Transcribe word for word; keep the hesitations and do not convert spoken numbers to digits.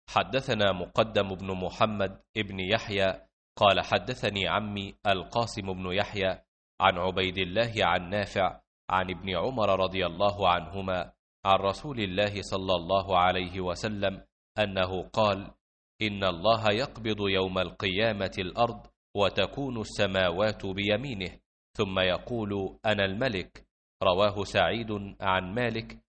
حدثنا مقدم بن محمد ابن يحيى قال حدثني عمي القاسم بن يحيى عن عبيد الله عن نافع عن ابن عمر رضي الله عنهما عن رسول الله صلى الله عليه وسلم أنه قال: إن الله يقبض يوم القيامة الأرض وتكون السماوات بيمينه ثم يقول: أنا الملك. رواه سعيد عن مالك